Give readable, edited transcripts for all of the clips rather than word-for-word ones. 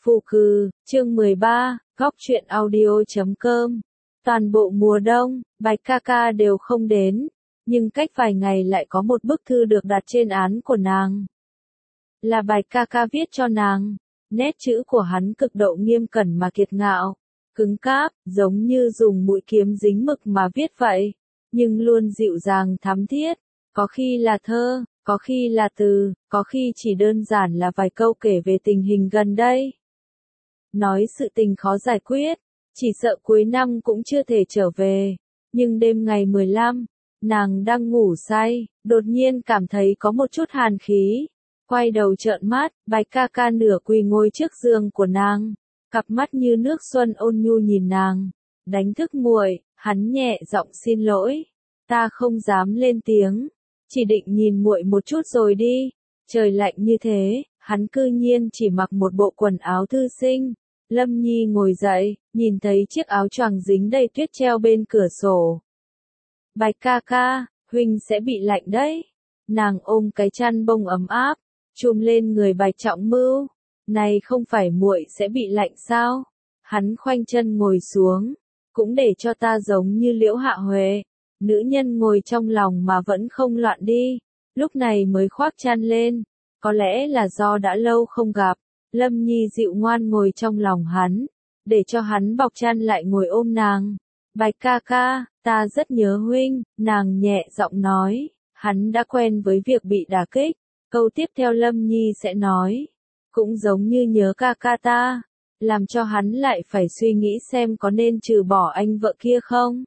Phù Cừ, chương 13, góc truyện audio.com. Toàn bộ mùa đông, Bạch ca ca đều không đến, nhưng cách vài ngày lại có một bức thư được đặt trên án của nàng. Là Bạch ca ca viết cho nàng, nét chữ của hắn cực độ nghiêm cẩn mà kiệt ngạo, cứng cáp, giống như dùng mũi kiếm dính mực mà viết vậy, nhưng luôn dịu dàng thắm thiết, có khi là thơ, có khi là từ, có khi chỉ đơn giản là vài câu kể về tình hình gần đây. Nói sự tình khó giải quyết, chỉ sợ cuối năm cũng chưa thể trở về, nhưng đêm ngày 15, nàng đang ngủ say, đột nhiên cảm thấy có một chút hàn khí, quay đầu trợn mắt, Bạch ca ca nửa quỳ ngồi trước giường của nàng, cặp mắt như nước xuân ôn nhu nhìn nàng, đánh thức muội, hắn nhẹ giọng xin lỗi, ta không dám lên tiếng, chỉ định nhìn muội một chút rồi đi, trời lạnh như thế, hắn cư nhiên chỉ mặc một bộ quần áo thư sinh. Lâm Nhi ngồi dậy, nhìn thấy chiếc áo choàng dính đầy tuyết treo bên cửa sổ. Bạch ca ca, huynh sẽ bị lạnh đấy. Nàng ôm cái chăn bông ấm áp, chùm lên người Bạch Trọng Mưu. Này không phải muội sẽ bị lạnh sao? Hắn khoanh chân ngồi xuống, cũng để cho ta giống như Liễu Hạ Huệ. Nữ nhân ngồi trong lòng mà vẫn không loạn đi, lúc này mới khoác chăn lên. Có lẽ là do đã lâu không gặp. Lâm Nhi dịu ngoan ngồi trong lòng hắn, để cho hắn bọc chăn lại ngồi ôm nàng. Bạch ca ca, ta rất nhớ huynh, nàng nhẹ giọng nói, hắn đã quen với việc bị đả kích. Câu tiếp theo Lâm Nhi sẽ nói, cũng giống như nhớ ca ca ta, làm cho hắn lại phải suy nghĩ xem có nên trừ bỏ anh vợ kia không.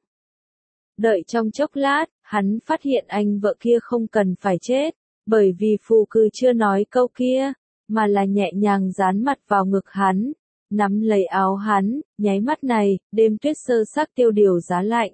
Đợi trong chốc lát, hắn phát hiện anh vợ kia không cần phải chết, bởi vì Phù Cừ chưa nói câu kia, mà là nhẹ nhàng dán mặt vào ngực hắn, nắm lấy áo hắn, nháy mắt này, đêm tuyết sơ sắc tiêu điều giá lạnh.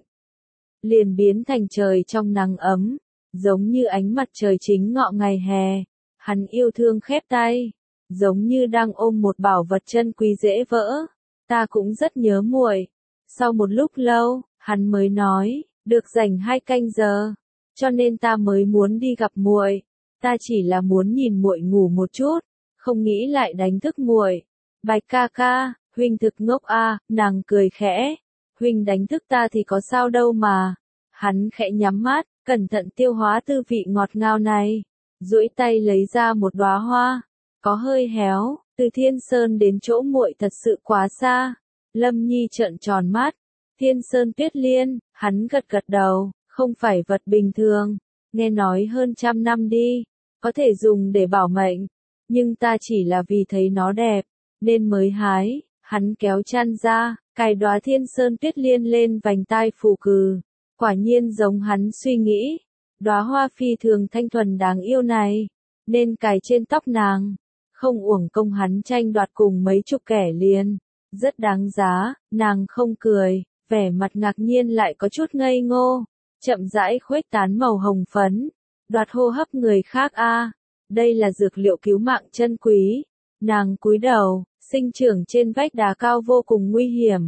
Liền biến thành trời trong nắng ấm, giống như ánh mặt trời chính ngọ ngày hè. Hắn yêu thương khép tay, giống như đang ôm một bảo vật chân quý dễ vỡ. Ta cũng rất nhớ muội. Sau một lúc lâu, hắn mới nói, được dành 2 canh giờ, cho nên ta mới muốn đi gặp muội. Ta chỉ là muốn nhìn muội ngủ một chút, không nghĩ lại đánh thức muội. Bạch ca ca, huynh thực ngốc a, nàng cười khẽ. Huynh đánh thức ta thì có sao đâu mà. Hắn khẽ nhắm mắt, cẩn thận tiêu hóa tư vị ngọt ngào này, duỗi tay lấy ra một đóa hoa, có hơi héo, từ Thiên Sơn đến chỗ muội thật sự quá xa. Lâm Nhi trợn tròn mắt, Thiên Sơn Tuyết Liên, hắn gật gật đầu, không phải vật bình thường, nghe nói hơn 100 năm đi, có thể dùng để bảo mệnh. Nhưng ta chỉ là vì thấy nó đẹp, nên mới hái. Hắn kéo chăn ra, cài đóa Thiên Sơn Tuyết Liên lên vành tai Phù Cừ. Quả nhiên giống hắn suy nghĩ, đóa hoa phi thường thanh thuần đáng yêu này, nên cài trên tóc nàng. Không uổng công hắn tranh đoạt cùng mấy chục kẻ liền, rất đáng giá. Nàng không cười, vẻ mặt ngạc nhiên lại có chút ngây ngô, chậm rãi khuếch tán màu hồng phấn, đoạt hô hấp người khác a. Đây là dược liệu cứu mạng chân quý. Nàng cúi đầu, sinh trưởng trên vách đá cao vô cùng nguy hiểm.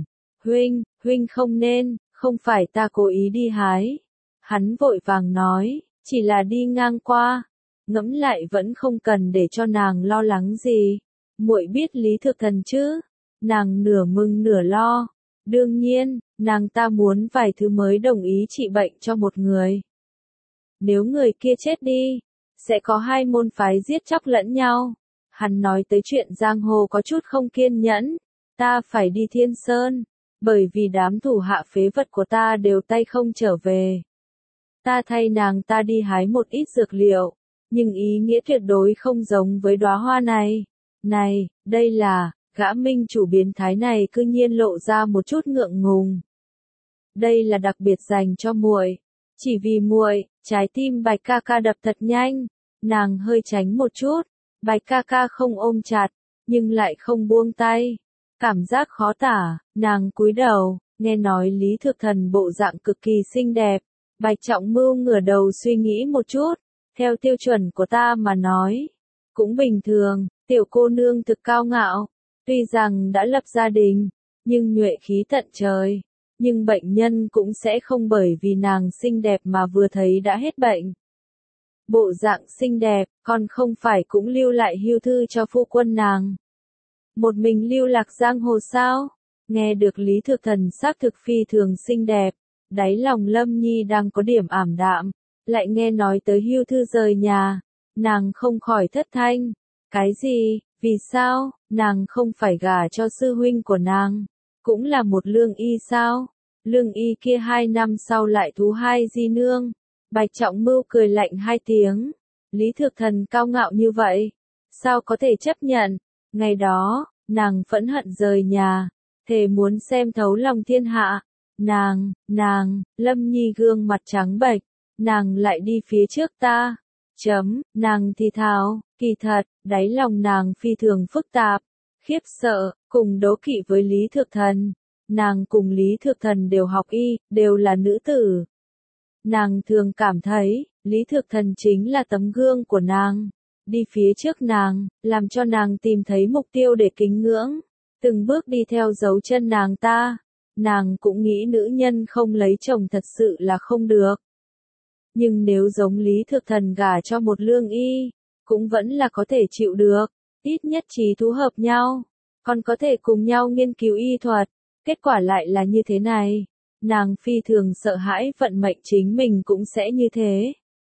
Huynh không nên, không phải ta cố ý đi hái. Hắn vội vàng nói, chỉ là đi ngang qua. Ngẫm lại vẫn không cần để cho nàng lo lắng gì. Muội biết Lý Thực Thần chứ? Nàng nửa mừng nửa lo. Đương nhiên, nàng ta muốn vài thứ mới đồng ý trị bệnh cho một người. Nếu người kia chết đi, sẽ có 2 môn phái giết chóc lẫn nhau. Hắn nói tới chuyện giang hồ có chút không kiên nhẫn. Ta phải đi Thiên Sơn, bởi vì đám thủ hạ phế vật của ta đều tay không trở về. Ta thay nàng ta đi hái một ít dược liệu, nhưng ý nghĩa tuyệt đối không giống với đóa hoa này. Này, đây là, gã minh chủ biến thái này cư nhiên lộ ra một chút ngượng ngùng. Đây là đặc biệt dành cho muội. Chỉ vì muội. Trái tim Bạch ca ca đập thật nhanh, nàng hơi tránh một chút, Bạch ca ca không ôm chặt, nhưng lại không buông tay. Cảm giác khó tả, nàng cúi đầu, nghe nói Lý Thực Thần bộ dạng cực kỳ xinh đẹp. Bạch Trọng Mưu ngửa đầu suy nghĩ một chút, theo tiêu chuẩn của ta mà nói, cũng bình thường, tiểu cô nương thực cao ngạo, tuy rằng đã lập gia đình, nhưng nhuệ khí tận trời. Nhưng bệnh nhân cũng sẽ không bởi vì nàng xinh đẹp mà vừa thấy đã hết bệnh. Bộ dạng xinh đẹp, còn không phải cũng lưu lại hưu thư cho phu quân nàng. một mình lưu lạc giang hồ sao? Nghe được Lý Thược Thần xác thực phi thường xinh đẹp, đáy lòng Lâm Nhi đang có điểm ảm đạm, lại nghe nói tới Hưu Thư rời nhà, nàng không khỏi thất thanh. Cái gì? Vì sao? Nàng không phải gả cho sư huynh của nàng, cũng là một lương y sao? Lương y kia 2 năm sau lại thú 2 di nương. Bạch Trọng Mưu cười lạnh 2 tiếng. Lý Thược Thần cao ngạo như vậy, sao có thể chấp nhận? Ngày đó, nàng phẫn hận rời nhà, thề muốn xem thấu lòng thiên hạ. Nàng, Lâm Nhi gương mặt trắng bệch, nàng lại đi phía trước ta. Nàng thì thào, kỳ thật, đáy lòng nàng phi thường phức tạp, khiếp sợ, cùng đố kỵ với Lý Thược Thần. Nàng cùng Lý Thược Thần đều học y, đều là nữ tử. Nàng thường cảm thấy, Lý Thược Thần chính là tấm gương của nàng, đi phía trước nàng, làm cho nàng tìm thấy mục tiêu để kính ngưỡng, từng bước đi theo dấu chân nàng ta. Nàng cũng nghĩ nữ nhân không lấy chồng thật sự là không được. Nhưng nếu giống Lý Thược Thần gả cho một lương y, cũng vẫn là có thể chịu được, ít nhất trí thú hợp nhau, còn có thể cùng nhau nghiên cứu y thuật. Kết quả lại là như thế này, nàng phi thường sợ hãi vận mệnh chính mình cũng sẽ như thế.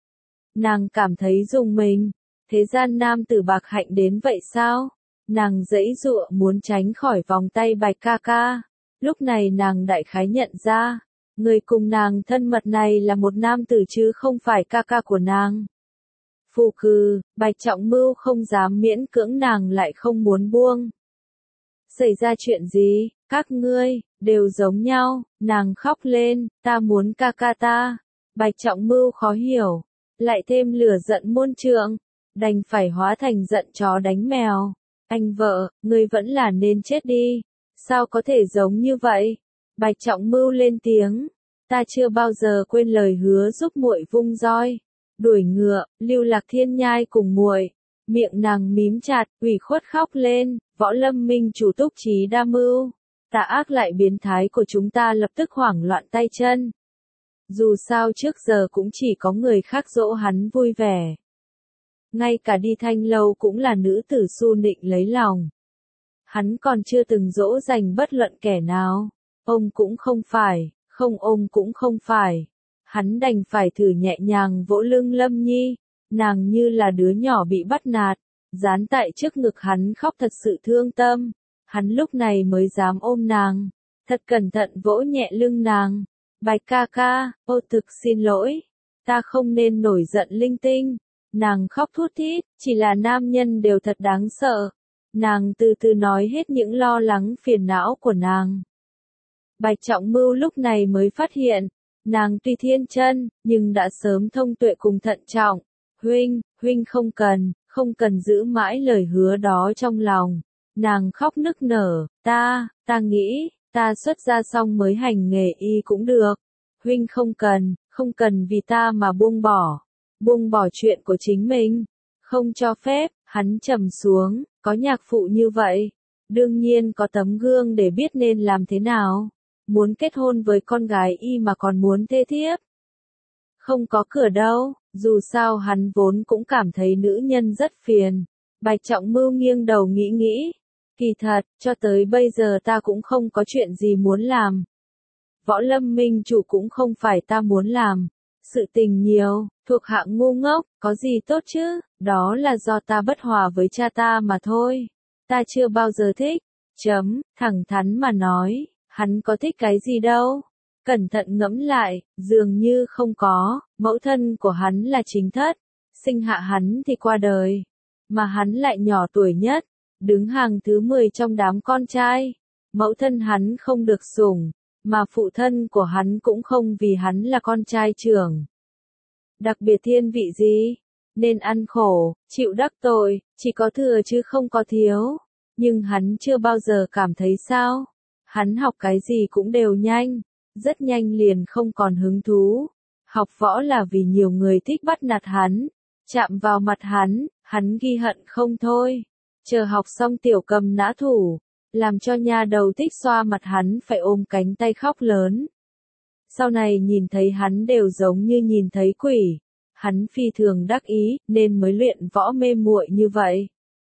Nàng cảm thấy rùng mình, thế gian nam tử bạc hạnh đến vậy sao? Nàng giãy giụa muốn tránh khỏi vòng tay Bạch ca ca. Lúc này nàng đại khái nhận ra, người cùng nàng thân mật này là một nam tử chứ không phải ca ca của nàng. Phù cừ, Bạch Trọng Mưu không dám miễn cưỡng nàng lại không muốn buông. Xảy ra chuyện gì? Các ngươi, đều giống nhau. Nàng khóc lên, ta muốn ca ca ta. Bạch Trọng Mưu khó hiểu, lại thêm lửa giận muôn trượng, đành phải hóa thành giận chó đánh mèo. Anh vợ, ngươi vẫn là nên chết đi. Sao có thể giống như vậy? Bạch Trọng Mưu lên tiếng, ta chưa bao giờ quên lời hứa giúp muội vung roi, đuổi ngựa, lưu lạc thiên nhai cùng muội. Miệng nàng mím chặt, ủy khuất khóc lên. Võ Lâm Minh chủ Túc Trí đa mưu, tà ác lại biến thái của chúng ta lập tức hoảng loạn tay chân. Dù sao trước giờ cũng chỉ có người khác dỗ hắn vui vẻ. Ngay cả đi Thanh Lâu cũng là nữ tử su nịnh lấy lòng. Hắn còn chưa từng dỗ dành bất luận kẻ nào. Ông cũng không phải, ông cũng không phải. Hắn đành phải thử nhẹ nhàng vỗ lưng Lâm Nhi. Nàng như là đứa nhỏ bị bắt nạt, dán tại trước ngực hắn khóc thật sự thương tâm. Hắn lúc này mới dám ôm nàng, thật cẩn thận vỗ nhẹ lưng nàng. Bạch ca ca, ô thực xin lỗi, ta không nên nổi giận linh tinh. Nàng khóc thút thít, chỉ là nam nhân đều thật đáng sợ. Nàng từ từ nói hết những lo lắng phiền não của nàng. Bạch Trọng Mưu lúc này mới phát hiện, nàng tuy thiên chân, nhưng đã sớm thông tuệ cùng thận trọng. Huynh không cần giữ mãi lời hứa đó trong lòng. Nàng khóc nức nở, ta nghĩ, ta xuất gia xong mới hành nghề y cũng được. Huynh không cần vì ta mà buông bỏ chuyện của chính mình. Không cho phép. Hắn trầm xuống, có nhạc phụ như vậy, đương nhiên có tấm gương để biết nên làm thế nào. Muốn kết hôn với con gái y mà còn muốn thê thiếp. Không có cửa đâu, dù sao hắn vốn cũng cảm thấy nữ nhân rất phiền. Bạch Trọng Mưu nghiêng đầu nghĩ, kỳ thật, cho tới bây giờ ta cũng không có chuyện gì muốn làm. Võ Lâm Minh chủ cũng không phải ta muốn làm. Sự tình nhiều, thuộc hạng ngu ngốc, có gì tốt chứ, đó là do ta bất hòa với cha ta mà thôi. Ta chưa bao giờ thích. Thẳng thắn mà nói, hắn có thích cái gì đâu. Cẩn thận ngẫm lại, dường như không có. Mẫu thân của hắn là chính thất, sinh hạ hắn thì qua đời, mà hắn lại nhỏ tuổi nhất, đứng hàng thứ 10 trong đám con trai. Mẫu thân hắn không được sủng, mà phụ thân của hắn cũng không vì hắn là con trai trưởng. Đặc biệt thiên vị gì? Nên ăn khổ, chịu đắc tội, chỉ có thừa chứ không có thiếu. Nhưng hắn chưa bao giờ cảm thấy sao. Hắn học cái gì cũng đều nhanh, rất nhanh liền không còn hứng thú. Học võ là vì nhiều người thích bắt nạt hắn, chạm vào mặt hắn ghi hận không thôi. Chờ học xong tiểu cầm nã thủ, làm cho nha đầu thích xoa mặt hắn phải ôm cánh tay khóc lớn. Sau này nhìn thấy hắn đều giống như nhìn thấy quỷ. Hắn phi thường đắc ý, nên mới luyện võ mê muội như vậy.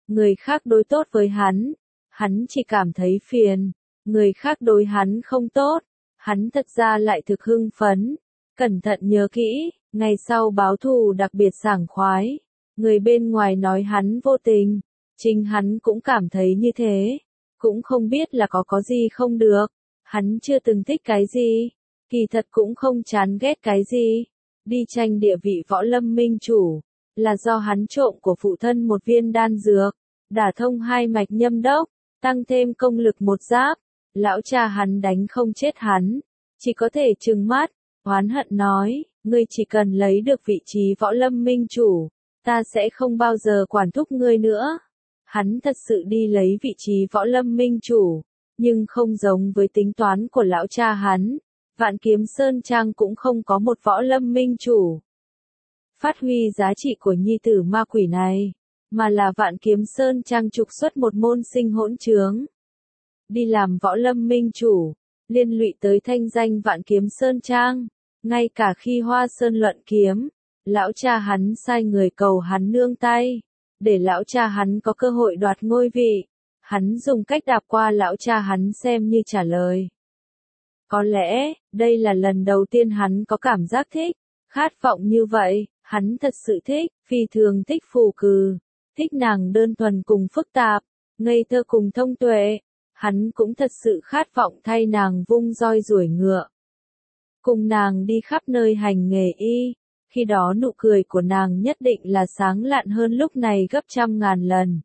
Người khác đối tốt với hắn chỉ cảm thấy phiền. Người khác đối hắn không tốt, hắn thật ra lại thực hưng phấn. Cẩn thận nhớ kỹ, ngày sau báo thù đặc biệt sảng khoái. Người bên ngoài nói hắn vô tình, chính hắn cũng cảm thấy như thế. Cũng không biết là có gì không được. Hắn chưa từng thích cái gì, kỳ thật cũng không chán ghét cái gì. Đi tranh địa vị võ lâm minh chủ, là do hắn trộm của phụ thân một viên đan dược, đả thông hai mạch nhâm đốc, tăng thêm công lực một giáp. Lão cha hắn đánh không chết hắn, chỉ có thể trừng mắt, oán hận nói, ngươi chỉ cần lấy được vị trí võ lâm minh chủ, ta sẽ không bao giờ quản thúc ngươi nữa. Hắn thật sự đi lấy vị trí võ lâm minh chủ, nhưng không giống với tính toán của lão cha hắn. Vạn Kiếm Sơn Trang cũng không có một võ lâm minh chủ. Phát huy giá trị của nhi tử ma quỷ này, mà là Vạn Kiếm Sơn Trang trục xuất một môn sinh hỗn trướng. Đi làm võ lâm minh chủ, liên lụy tới thanh danh Vạn Kiếm Sơn Trang. Ngay cả khi Hoa Sơn luận kiếm, lão cha hắn sai người cầu hắn nương tay, để lão cha hắn có cơ hội đoạt ngôi vị. Hắn dùng cách đạp qua lão cha hắn xem như trả lời. Có lẽ, đây là lần đầu tiên hắn có cảm giác thích, khát vọng như vậy. Hắn thật sự thích, phi thường thích Phù Cừ, thích nàng đơn thuần cùng phức tạp, ngây thơ cùng thông tuệ. Hắn cũng thật sự khát vọng thay nàng vung roi ruổi ngựa, cùng nàng đi khắp nơi hành nghề y. Khi đó nụ cười của nàng nhất định là sáng lạn hơn lúc này gấp trăm ngàn lần.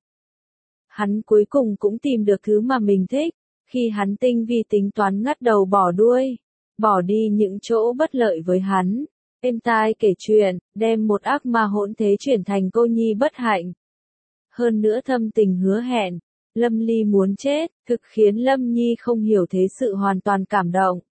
Hắn cuối cùng cũng tìm được thứ mà mình thích, khi hắn tinh vi tính toán ngắt đầu bỏ đuôi, bỏ đi những chỗ bất lợi với hắn. Êm tai kể chuyện, đem một ác ma hỗn thế chuyển thành cô nhi bất hạnh. Hơn nữa thâm tình hứa hẹn, Lâm Ly muốn chết, thực khiến Lâm Nhi không hiểu thế sự hoàn toàn cảm động.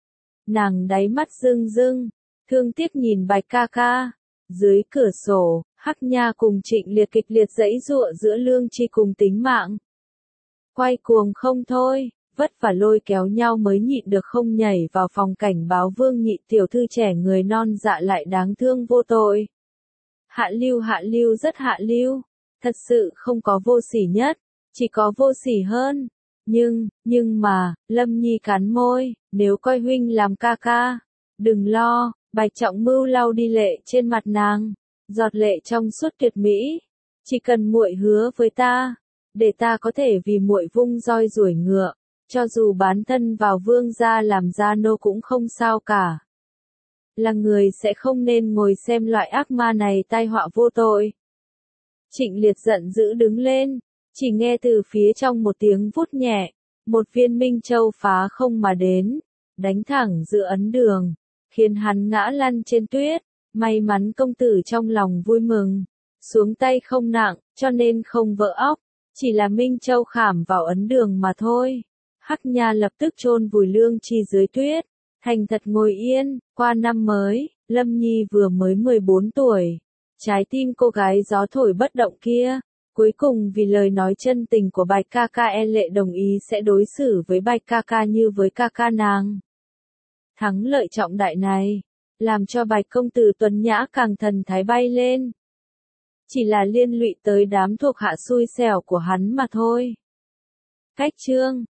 Nàng đáy mắt rưng rưng, thương tiếc nhìn Bạch ca ca. Dưới cửa sổ, Hắc Nha cùng Trịnh Liệt kịch liệt giãy giụa giữa lương tri cùng tính mạng. Quay cuồng không thôi, vất vả lôi kéo nhau mới nhịn được không nhảy vào phòng cảnh báo Vương Nhị tiểu thư trẻ người non dạ lại đáng thương vô tội. Hạ lưu rất hạ lưu, thật sự không có vô sỉ nhất, chỉ có vô sỉ hơn. Nhưng mà, Lâm Nhi cắn môi, nếu coi huynh làm ca ca, đừng lo. Bạch Trọng Mưu lau đi lệ trên mặt nàng, giọt lệ trong suốt tuyệt mỹ. Chỉ cần muội hứa với ta, để ta có thể vì muội vung roi ruổi ngựa, cho dù bán thân vào vương gia làm gia nô cũng không sao cả. Là người sẽ không nên ngồi xem loại ác ma này tai họa vô tội. Trịnh Liệt giận dữ đứng lên, chỉ nghe từ phía trong một tiếng vút nhẹ, một viên minh châu phá không mà đến, đánh thẳng giữa ấn đường, khiến hắn ngã lăn trên tuyết. May mắn công tử trong lòng vui mừng, xuống tay không nặng, cho nên không vỡ óc, chỉ là minh châu khảm vào ấn đường mà thôi. Hắc Nha lập tức chôn vùi lương chi dưới tuyết, thành thật ngồi yên. Qua năm mới, Lâm Nhi vừa mới 14 tuổi, trái tim cô gái gió thổi bất động kia, cuối cùng vì lời nói chân tình của Bạch ca ca e lệ đồng ý sẽ đối xử với Bạch ca ca như với ca ca nàng. Thắng lợi trọng đại này, làm cho Bạch công tử tuấn nhã càng thần thái bay lên. Chỉ là liên lụy tới đám thuộc hạ xui xẻo của hắn mà thôi. Cách chương